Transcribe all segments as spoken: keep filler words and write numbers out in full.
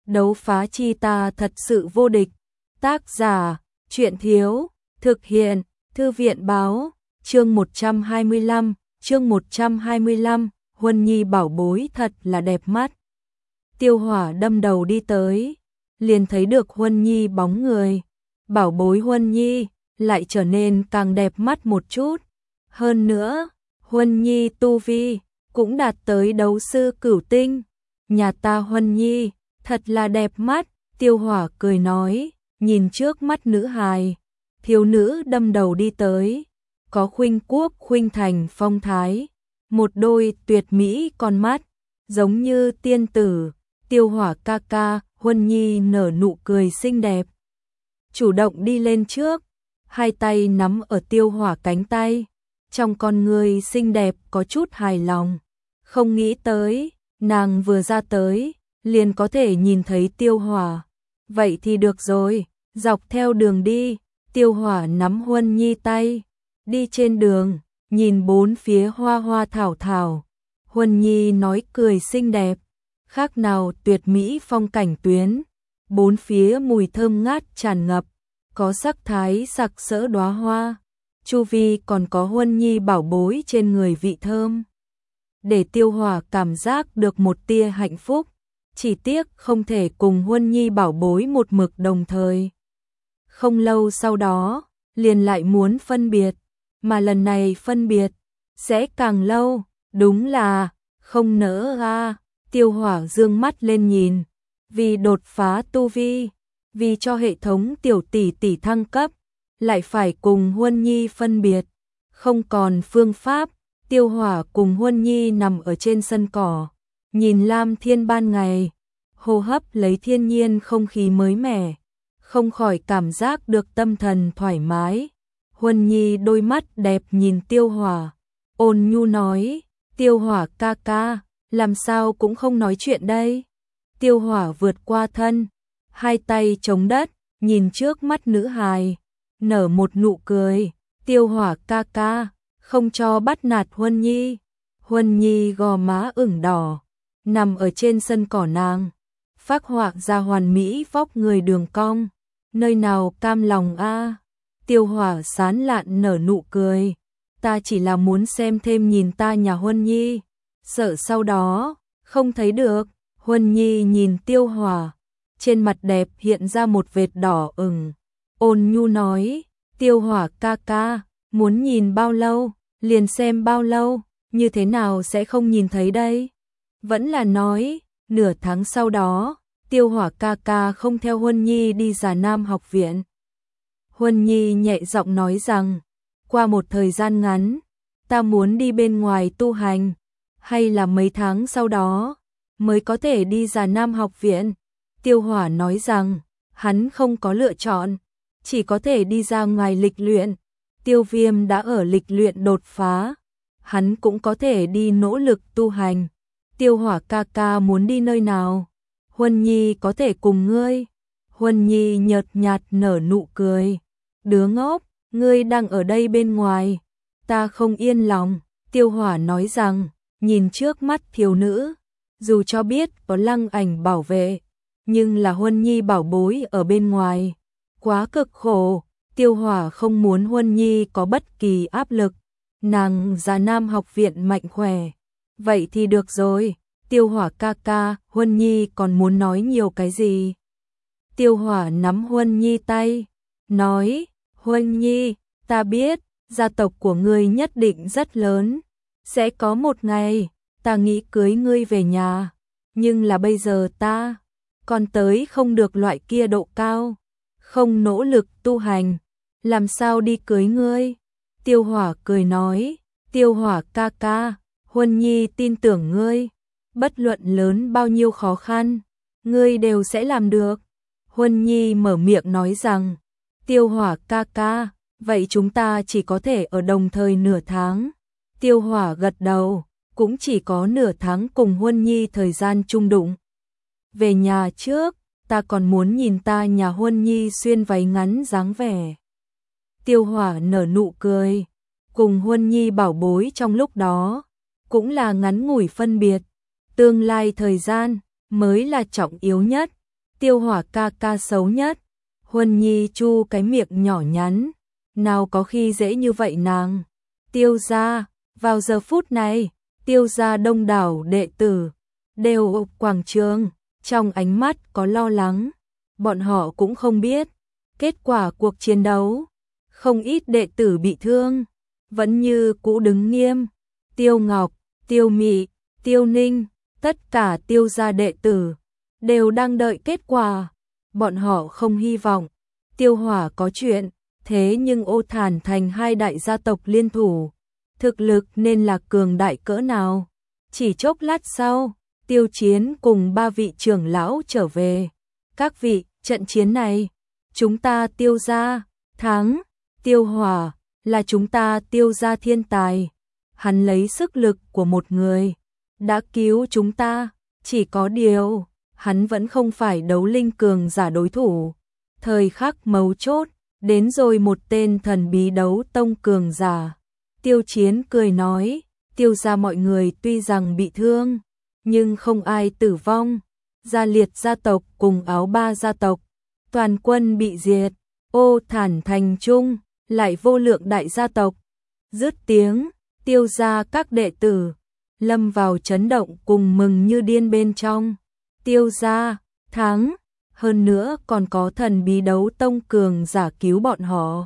Đấu phá chi ta thật sự vô địch. Tác giả, Truyện Thiếu, thực hiện, Thư viện Báo, chương một trăm hai mươi lăm, chương một trăm hai mươi lăm, Huân Nhi bảo bối thật là đẹp mắt. Tiêu Hỏa đâm đầu đi tới, liền thấy được Huân Nhi bóng người. Bảo bối Huân Nhi lại trở nên càng đẹp mắt một chút. Hơn nữa, Huân Nhi tu vi cũng đạt tới đấu sư cửu tinh. Nhà ta Huân Nhi thật là đẹp mắt. Tiêu Hỏa cười nói, nhìn trước mắt nữ hài. Thiếu nữ đâm đầu đi tới, có khuynh quốc khuynh thành phong thái, một đôi tuyệt mỹ con mắt, giống như tiên tử. Tiêu Hỏa ca ca, Huân Nhi nở nụ cười xinh đẹp, chủ động đi lên trước, hai tay nắm ở Tiêu Hỏa cánh tay, trong con người xinh đẹp có chút hài lòng. Không nghĩ tới, nàng vừa ra tới, liền có thể nhìn thấy Tiêu Hỏa. Vậy thì được rồi, dọc theo đường đi, Tiêu Hỏa nắm Huân Nhi tay, đi trên đường, nhìn bốn phía hoa hoa thảo thảo. Huân Nhi nói cười xinh đẹp, khác nào tuyệt mỹ phong cảnh tuyến, bốn phía mùi thơm ngát tràn ngập, có sắc thái sặc sỡ đóa hoa, chu vi còn có Huân Nhi bảo bối trên người vị thơm, để Tiêu Hỏa cảm giác được một tia hạnh phúc, chỉ tiếc không thể cùng Huân Nhi bảo bối một mực đồng thời. Không lâu sau đó, liền lại muốn phân biệt, mà lần này phân biệt sẽ càng lâu, đúng là không nỡ a. Tiêu Hỏa dương mắt lên nhìn, vì đột phá tu vi, vì cho hệ thống tiểu tỷ tỷ thăng cấp, lại phải cùng Huân Nhi phân biệt, không còn phương pháp. Tiêu Hỏa cùng Huân Nhi nằm ở trên sân cỏ, nhìn lam thiên ban ngày, hô hấp lấy thiên nhiên không khí mới mẻ, không khỏi cảm giác được tâm thần thoải mái. Huân Nhi đôi mắt đẹp nhìn Tiêu Hỏa, ôn nhu nói, Tiêu Hỏa ca ca, làm sao cũng không nói chuyện đây. Tiêu Hỏa vượt qua thân, hai tay chống đất, nhìn trước mắt nữ hài, nở một nụ cười. Tiêu Hỏa ca ca, không cho bắt nạt Huân Nhi. Huân Nhi gò má ửng đỏ, nằm ở trên sân cỏ nàng, phác họa ra hoàn mỹ vóc người đường cong, nơi nào cam lòng a. Tiêu Hỏa sán lạn nở nụ cười, ta chỉ là muốn xem thêm nhìn ta nhà Huân Nhi, sợ sau đó không thấy được. Huân Nhi nhìn Tiêu Hỏa, trên mặt đẹp hiện ra một vệt đỏ ửng, ôn nhu nói, Tiêu Hỏa ca ca, muốn nhìn bao lâu, liền xem bao lâu, như thế nào sẽ không nhìn thấy đây. Vẫn là nói, nửa tháng sau đó, Tiêu Hỏa ca ca không theo Huân Nhi đi Già Nam học viện. Huân Nhi nhẹ giọng nói rằng, qua một thời gian ngắn, ta muốn đi bên ngoài tu hành, hay là mấy tháng sau đó mới có thể đi Già Nam học viện. Tiêu Hỏa nói rằng, hắn không có lựa chọn, chỉ có thể đi ra ngoài lịch luyện. Tiêu Viêm đã ở lịch luyện đột phá, hắn cũng có thể đi nỗ lực tu hành. Tiêu Hỏa ca ca muốn đi nơi nào? Huân Nhi có thể cùng ngươi. Huân Nhi nhợt nhạt nở nụ cười, đứa ngốc, ngươi đang ở đây bên ngoài, ta không yên lòng. Tiêu Hỏa nói rằng, nhìn trước mắt thiếu nữ, dù cho biết có Lăng Ảnh bảo vệ, nhưng là Huân Nhi bảo bối ở bên ngoài, quá cực khổ. Tiêu Hỏa không muốn Huân Nhi có bất kỳ áp lực, nàng Già Nam học viện mạnh khỏe. Vậy thì được rồi, Tiêu Hỏa ca ca, Huân Nhi còn muốn nói nhiều cái gì? Tiêu Hỏa nắm Huân Nhi tay, nói, Huân Nhi, ta biết, gia tộc của ngươi nhất định rất lớn, sẽ có một ngày, ta nghĩ cưới ngươi về nhà, nhưng là bây giờ ta còn tới không được loại kia độ cao, không nỗ lực tu hành, làm sao đi cưới ngươi? Tiêu Hỏa cười nói, Tiêu Hỏa ca ca, Huân Nhi tin tưởng ngươi, bất luận lớn bao nhiêu khó khăn, ngươi đều sẽ làm được. Huân Nhi mở miệng nói rằng, Tiêu Hỏa ca ca, vậy chúng ta chỉ có thể ở đồng thời nửa tháng. Tiêu Hỏa gật đầu, cũng chỉ có nửa tháng cùng Huân Nhi thời gian chung đụng. Về nhà trước, ta còn muốn nhìn ta nhà Huân Nhi xuyên váy ngắn dáng vẻ. Tiêu Hỏa nở nụ cười, cùng Huân Nhi bảo bối trong lúc đó, cũng là ngắn ngủi phân biệt, tương lai thời gian mới là trọng yếu nhất. Tiêu Hỏa ca ca xấu nhất. Huân Nhi chu cái miệng nhỏ nhắn, nào có khi dễ như vậy nàng. Tiêu gia, vào giờ phút này, Tiêu gia đông đảo đệ tử đều ở quảng trường, trong ánh mắt có lo lắng. Bọn họ cũng không biết kết quả cuộc chiến đấu, không ít đệ tử bị thương, vẫn như cũ đứng nghiêm. Tiêu Ngọc, Tiêu Mị, Tiêu Ninh, tất cả Tiêu gia đệ tử đều đang đợi kết quả. Bọn họ không hy vọng Tiêu Hỏa có chuyện, thế nhưng Ô Thản Thành hai đại gia tộc liên thủ, thực lực nên là cường đại cỡ nào. Chỉ chốc lát sau, Tiêu Chiến cùng ba vị trưởng lão trở về. Các vị, trận chiến này, chúng ta Tiêu gia thắng. Tiêu Hỏa là chúng ta Tiêu gia thiên tài. Hắn lấy sức lực của một người đã cứu chúng ta, chỉ có điều hắn vẫn không phải đấu linh cường giả đối thủ. Thời khắc mấu chốt, đến rồi một tên thần bí đấu tông cường giả. Tiêu Chiến cười nói, Tiêu gia mọi người tuy rằng bị thương, nhưng không ai tử vong. Gia Liệt gia tộc cùng Áo Ba gia tộc, toàn quân bị diệt. Ô Thản Thành trung, lại vô lượng đại gia tộc. Dứt tiếng, Tiêu gia các đệ tử lâm vào chấn động cùng mừng như điên bên trong. Tiêu gia thắng, hơn nữa còn có thần bí đấu tông cường giả cứu bọn họ.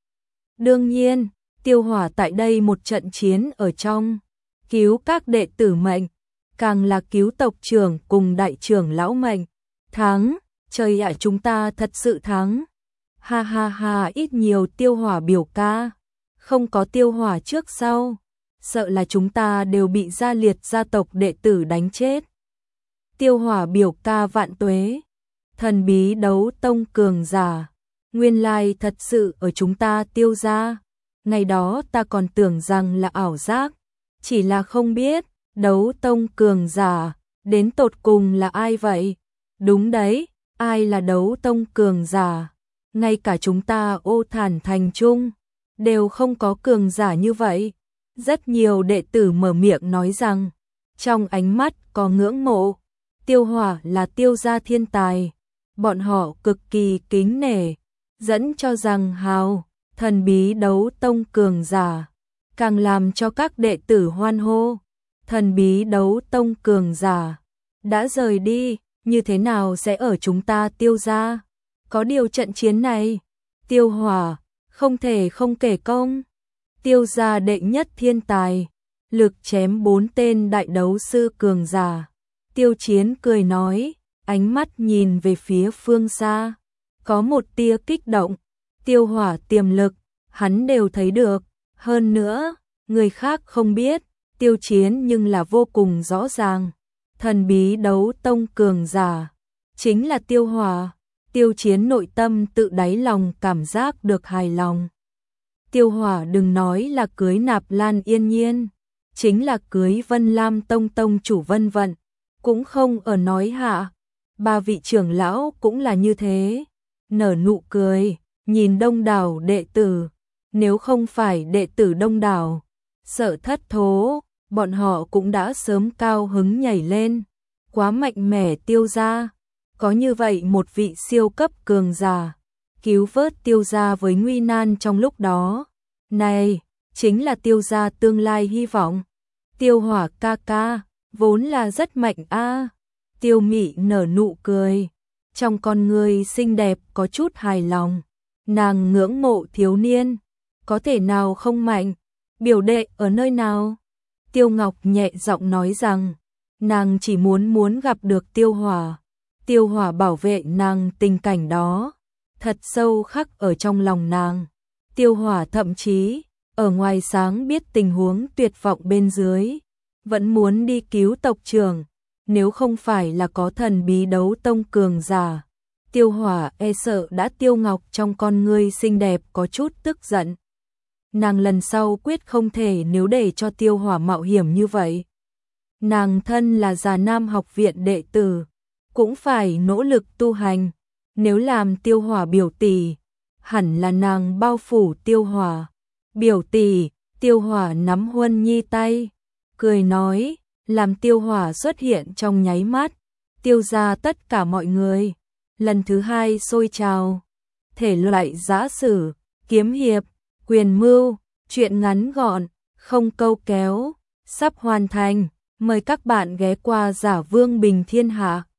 Đương nhiên, Tiêu Hỏa tại đây một trận chiến ở trong, cứu các đệ tử mệnh, càng là cứu tộc trưởng cùng đại trưởng lão mệnh. Thắng, trời ạ, chúng ta thật sự thắng. Ha ha ha, ít nhiều Tiêu Hỏa biểu ca, không có Tiêu Hỏa trước sau, sợ là chúng ta đều bị Gia Liệt gia tộc đệ tử đánh chết. Tiêu Hỏa biểu ca vạn tuế. Thần bí đấu tông cường giả, nguyên lai thật sự ở chúng ta Tiêu gia. Ngày đó ta còn tưởng rằng là ảo giác, chỉ là không biết đấu tông cường giả đến tột cùng là ai vậy. Đúng đấy, ai là đấu tông cường giả? Ngay cả chúng ta Ô Thản Thành trung đều không có cường giả như vậy. Rất nhiều đệ tử mở miệng nói rằng, trong ánh mắt có ngưỡng mộ. Tiêu Hỏa là Tiêu gia thiên tài, bọn họ cực kỳ kính nể, dẫn cho rằng hào, thần bí đấu tông cường giả, càng làm cho các đệ tử hoan hô. Thần bí đấu tông cường giả đã rời đi, như thế nào sẽ ở chúng ta Tiêu gia? Có điều trận chiến này, Tiêu Hỏa không thể không kể công. Tiêu gia đệ nhất thiên tài, lực chém bốn tên đại đấu sư cường giả. Tiêu Chiến cười nói, ánh mắt nhìn về phía phương xa, có một tia kích động. Tiêu Hỏa tiềm lực, hắn đều thấy được. Hơn nữa, người khác không biết, Tiêu Chiến nhưng là vô cùng rõ ràng. Thần bí đấu tông cường giả, chính là Tiêu Hỏa. Tiêu Chiến nội tâm tự đáy lòng cảm giác được hài lòng. Tiêu Hỏa đừng nói là cưới Nạp Lan Yên Nhiên, chính là cưới Vân Lam Tông tông chủ Vân Vận, cũng không ở nói hạ. Ba vị trưởng lão cũng là như thế, nở nụ cười, nhìn đông đảo đệ tử. Nếu không phải đệ tử đông đảo, sợ thất thố, bọn họ cũng đã sớm cao hứng nhảy lên. Quá mạnh mẽ Tiêu gia, có như vậy một vị siêu cấp cường giả, cứu vớt Tiêu gia với nguy nan trong lúc đó. Này, chính là Tiêu gia tương lai hy vọng. Tiêu Hỏa ca ca, vốn là rất mạnh a. Tiêu Mị nở nụ cười, trong con người xinh đẹp có chút hài lòng. Nàng ngưỡng mộ thiếu niên, có thể nào không mạnh? Biểu đệ ở nơi nào? Tiêu Ngọc nhẹ giọng nói rằng, nàng chỉ muốn muốn gặp được Tiêu Hỏa. Tiêu Hỏa bảo vệ nàng, tình cảnh đó thật sâu khắc ở trong lòng nàng. Tiêu Hỏa thậm chí ở ngoài sáng biết tình huống tuyệt vọng bên dưới, vẫn muốn đi cứu tộc trưởng. Nếu không phải là có thần bí đấu tông cường giả, Tiêu Hỏa e sợ đã. Tiêu Ngọc trong con ngươi xinh đẹp có chút tức giận. Nàng lần sau quyết không thể nếu để cho Tiêu Hỏa mạo hiểm như vậy. Nàng thân là Già Nam học viện đệ tử, cũng phải nỗ lực tu hành. Nếu làm Tiêu Hỏa biểu tỷ, hẳn là nàng bao phủ Tiêu Hỏa. Biểu tỷ, Tiêu Hỏa nắm Huân Nhi tay, cười nói, làm Tiêu Hỏa xuất hiện trong nháy mắt. Tiêu gia tất cả mọi người lần thứ hai sôi trào. Thể loại giã sử, kiếm hiệp, quyền mưu, truyện ngắn gọn, không câu kéo, sắp hoàn thành. Mời các bạn ghé qua Giả Vương Bình Thiên Hạ.